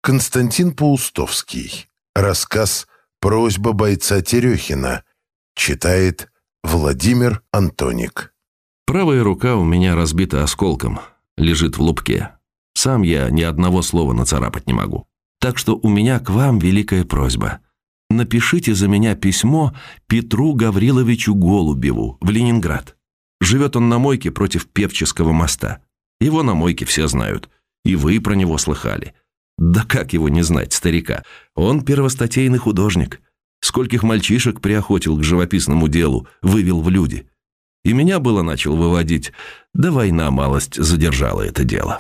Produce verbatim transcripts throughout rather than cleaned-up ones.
Константин Паустовский. Рассказ «Просьба бойца Терехина». Читает Владимир Антоник. Правая рука у меня разбита осколком, лежит в лупке. Сам я ни одного слова нацарапать не могу. Так что у меня к вам великая просьба. Напишите за меня письмо Петру Гавриловичу Голубеву в Ленинград. Живет он на мойке против Певческого моста. Его на мойке все знают. И вы про него слыхали. Да как его не знать, старика? Он первостатейный художник. Скольких мальчишек приохотил к живописному делу, вывел в люди. И меня было начал выводить, да война малость задержала это дело.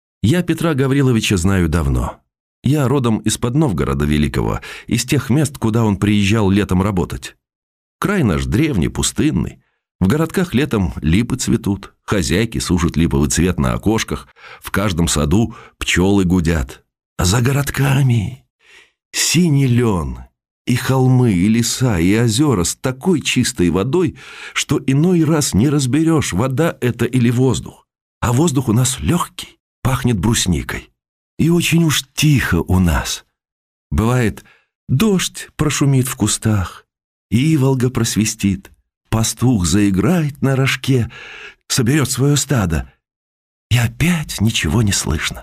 Я Петра Гавриловича знаю давно. Я родом из-под Новгорода Великого, из тех мест, куда он приезжал летом работать. Край наш древний, пустынный. В городках летом липы цветут, хозяйки сушат липовый цвет на окошках, в каждом саду пчелы гудят. А за городками синий лен, и холмы, и леса, и озера с такой чистой водой, что иной раз не разберешь, вода это или воздух. А воздух у нас легкий, пахнет брусникой. И очень уж тихо у нас. Бывает, дождь прошумит в кустах, иволга просвистит, пастух заиграет на рожке, соберет свое стадо, и опять ничего не слышно.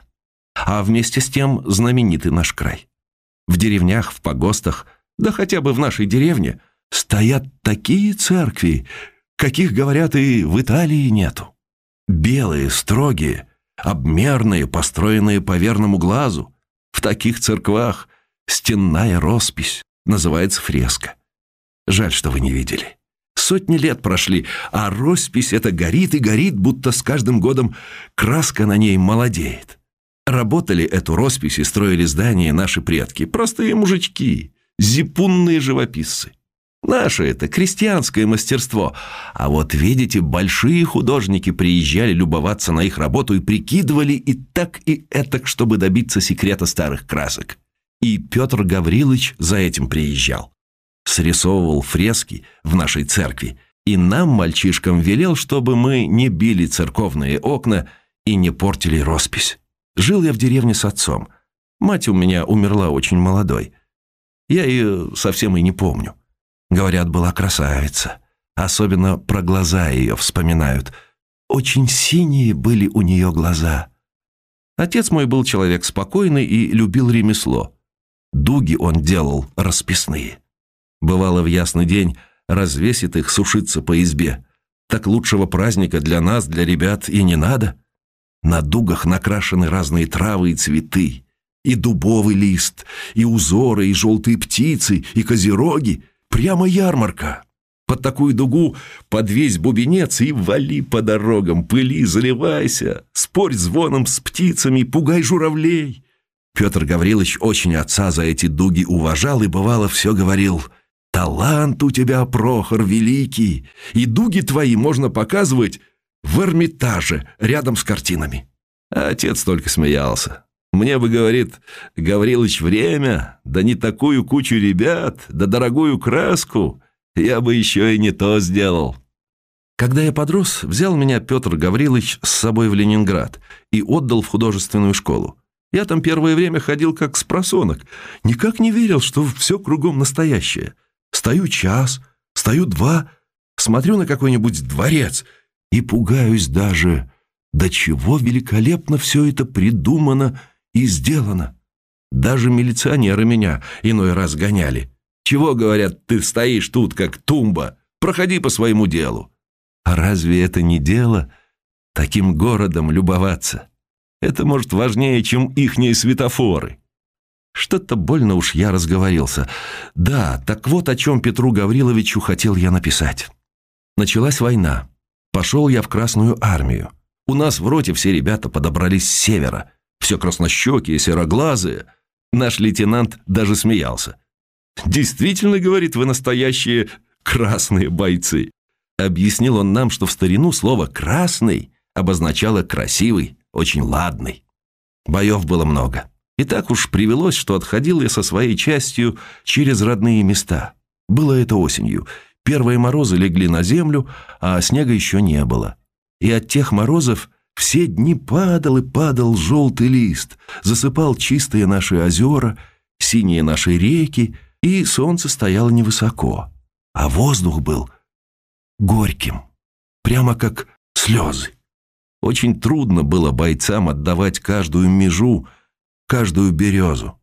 А вместе с тем знаменитый наш край. В деревнях, в погостах, да хотя бы в нашей деревне, стоят такие церкви, каких, говорят, и в Италии нету. Белые, строгие, обмерные, построенные по верному глазу. В таких церквах стенная роспись, называется фреска. Жаль, что вы не видели. Сотни лет прошли, а роспись эта горит и горит, будто с каждым годом краска на ней молодеет. Работали эту роспись и строили здания наши предки, простые мужички, зипунные живописцы. Наше это крестьянское мастерство. А вот, видите, большие художники приезжали любоваться на их работу и прикидывали и так, и этак, чтобы добиться секрета старых красок. И Петр Гаврилович за этим приезжал. Срисовывал фрески в нашей церкви, и нам, мальчишкам, велел, чтобы мы не били церковные окна и не портили роспись. Жил я в деревне с отцом. Мать у меня умерла очень молодой. Я ее совсем и не помню. Говорят, была красавица. Особенно про глаза ее вспоминают. Очень синие были у нее глаза. Отец мой был человек спокойный и любил ремесло. Дуги он делал расписные. Бывало, в ясный день развесит их сушиться по избе. Так лучшего праздника для нас, для ребят, и не надо. На дугах накрашены разные травы и цветы, и дубовый лист, и узоры, и желтые птицы, и козероги. Прямо ярмарка. Под такую дугу подвесь бубенец и вали по дорогам, пыли, заливайся, спорь звоном с птицами, пугай журавлей. Петр Гаврилович очень отца за эти дуги уважал и, бывало, все говорил: «Талант у тебя, Прохор, великий, и дуги твои можно показывать в Эрмитаже, рядом с картинами». А отец только смеялся. «Мне бы, говорит, Гаврилыч, время, да не такую кучу ребят, да дорогую краску, я бы еще и не то сделал». Когда я подрос, взял меня Петр Гаврилович с собой в Ленинград и отдал в художественную школу. Я там первое время ходил как спросонок, никак не верил, что все кругом настоящее. Стою час, стою два, смотрю на какой-нибудь дворец и пугаюсь даже, до чего великолепно все это придумано и сделано. Даже милиционеры меня иной раз гоняли. «Чего, говорят, ты стоишь тут, как тумба? Проходи по своему делу». А разве это не дело таким городом любоваться? Это, может, важнее, чем ихние светофоры. Что-то больно уж я разговорился. Да, так вот о чем Петру Гавриловичу хотел я написать. Началась война. Пошел я в Красную армию. У нас в роте все ребята подобрались с севера. Все краснощекие, сероглазые. Наш лейтенант даже смеялся. «Действительно, — говорит, — вы настоящие красные бойцы». Объяснил он нам, что в старину слово «красный» обозначало «красивый», очень ладный. Боев было много. И так уж привелось, что отходил я со своей частью через родные места. Было это осенью. Первые морозы легли на землю, а снега еще не было. И от тех морозов Все дни падал и падал желтый лист, засыпал чистые наши озера, синие наши реки, и солнце стояло невысоко, а воздух был горьким, прямо как слезы. Очень трудно было бойцам отдавать каждую межу, каждую березу.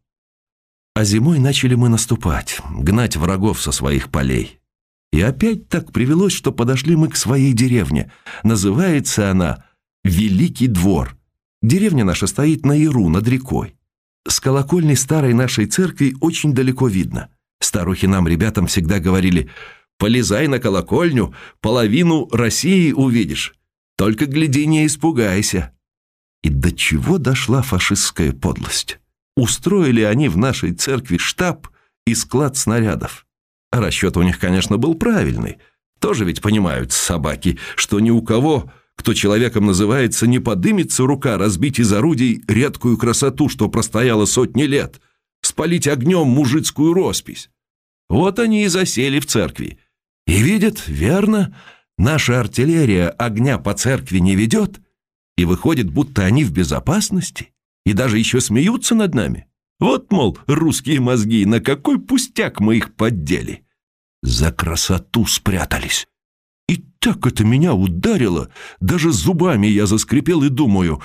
А зимой начали мы наступать, гнать врагов со своих полей. И опять так привелось, что подошли мы к своей деревне. Называется она Великий Двор. Деревня наша стоит на яру, над рекой. С колокольни старой нашей церкви очень далеко видно. Старухи нам, ребятам, всегда говорили: «Полезай на колокольню, половину России увидишь. Только гляди, не испугайся». И до чего дошла фашистская подлость? Устроили они в нашей церкви штаб и склад снарядов. Расчет у них, конечно, был правильный. Тоже ведь понимают собаки, что ни у кого, кто человеком называется, не подымется рука разбить из орудий редкую красоту, что простояла сотни лет, спалить огнем мужицкую роспись. Вот они и засели в церкви. И видят, верно, наша артиллерия огня по церкви не ведет, и выходит, будто они в безопасности, и даже еще смеются над нами. Вот, мол, русские мозги, на какой пустяк мы их поддели. За красоту спрятались. И так это меня ударило, даже зубами я заскрипел и думаю: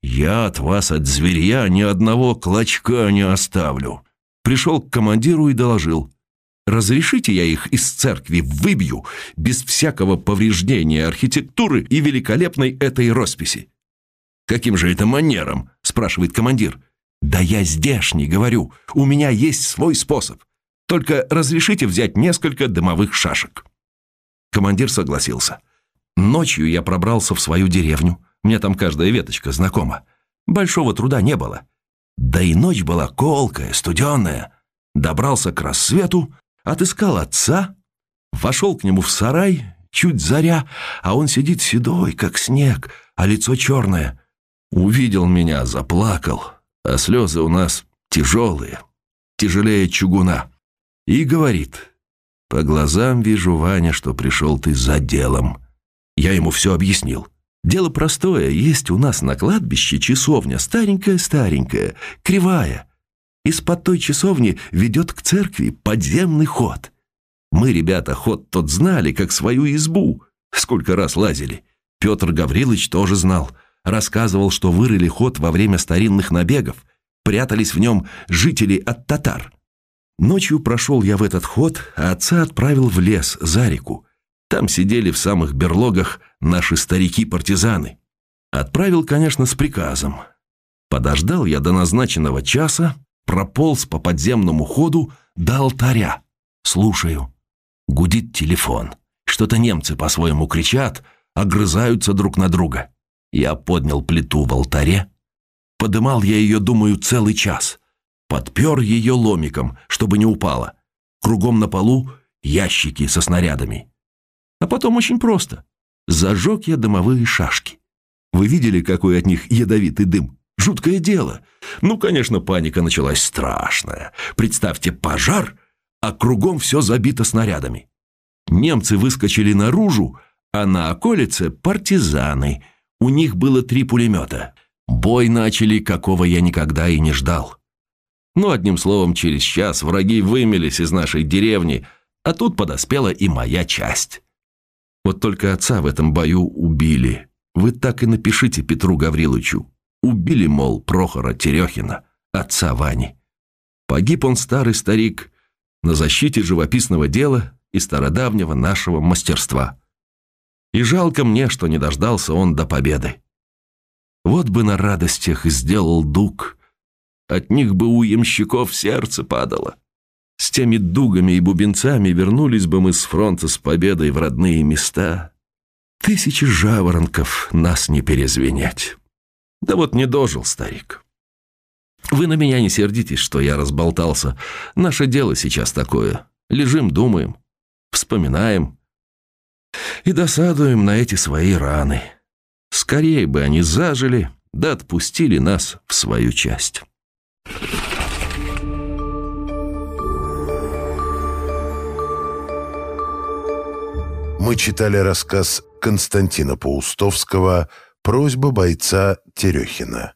я от вас, от зверья, ни одного клочка не оставлю. Пришел к командиру и доложил: разрешите, я их из церкви выбью без всякого повреждения архитектуры и великолепной этой росписи. «Каким же это манером?» – спрашивает командир. «Да я здешний, говорю, у меня есть свой способ. Только разрешите взять несколько дымовых шашек». Командир согласился. Ночью я пробрался в свою деревню. Мне там каждая веточка знакома. Большого труда не было. Да и ночь была колкая, студеная. Добрался к рассвету, отыскал отца, вошел к нему в сарай, чуть заря, а он сидит седой, как снег, а лицо черное. Увидел меня, заплакал, а слезы у нас тяжелые, тяжелее чугуна. И говорит: по глазам вижу, Ваня, что пришел ты за делом. Я ему все объяснил. Дело простое, есть у нас на кладбище часовня, старенькая-старенькая, кривая. Из-под той часовни ведет к церкви подземный ход. Мы, ребята, ход тот знали, как свою избу. Сколько раз лазили. Петр Гаврилович тоже знал. Рассказывал, что вырыли ход во время старинных набегов. Прятались в нем жители от татар. Ночью прошел я в этот ход, а отца отправил в лес за реку. Там сидели в самых берлогах наши старики-партизаны. Отправил, конечно, с приказом. Подождал я до назначенного часа, прополз по подземному ходу до алтаря. Слушаю. Гудит телефон. Что-то немцы по-своему кричат, огрызаются друг на друга. Я поднял плиту в алтаре. Подымал я ее, думаю, целый час. Подпер ее ломиком, чтобы не упала. Кругом на полу ящики со снарядами. А потом очень просто. Зажег я дымовые шашки. Вы видели, какой от них ядовитый дым? Жуткое дело. Ну, конечно, паника началась страшная. Представьте, пожар, а кругом все забито снарядами. Немцы выскочили наружу, а на околице партизаны. У них было три пулемета. Бой начали, какого я никогда и не ждал. Ну, одним словом, через час враги вымелись из нашей деревни, а тут подоспела и моя часть. Вот только отца в этом бою убили. Вы так и напишите Петру Гавриловичу. Убили, мол, Прохора Терехина, отца Вани. Погиб он, старый старик, на защите живописного дела и стародавнего нашего мастерства. И жалко мне, что не дождался он до победы. Вот бы на радостях сделал дуг, от них бы у ямщиков сердце падало. С теми дугами и бубенцами вернулись бы мы с фронта с победой в родные места. Тысячи жаворонков нас не перезвенять. Да вот не дожил старик. Вы на меня не сердитесь, что я разболтался. Наше дело сейчас такое. Лежим, думаем, вспоминаем и досадуем на эти свои раны. Скорее бы они зажили, да отпустили нас в свою часть. Мы читали рассказ Константина Паустовского Просьба бойца Терехина.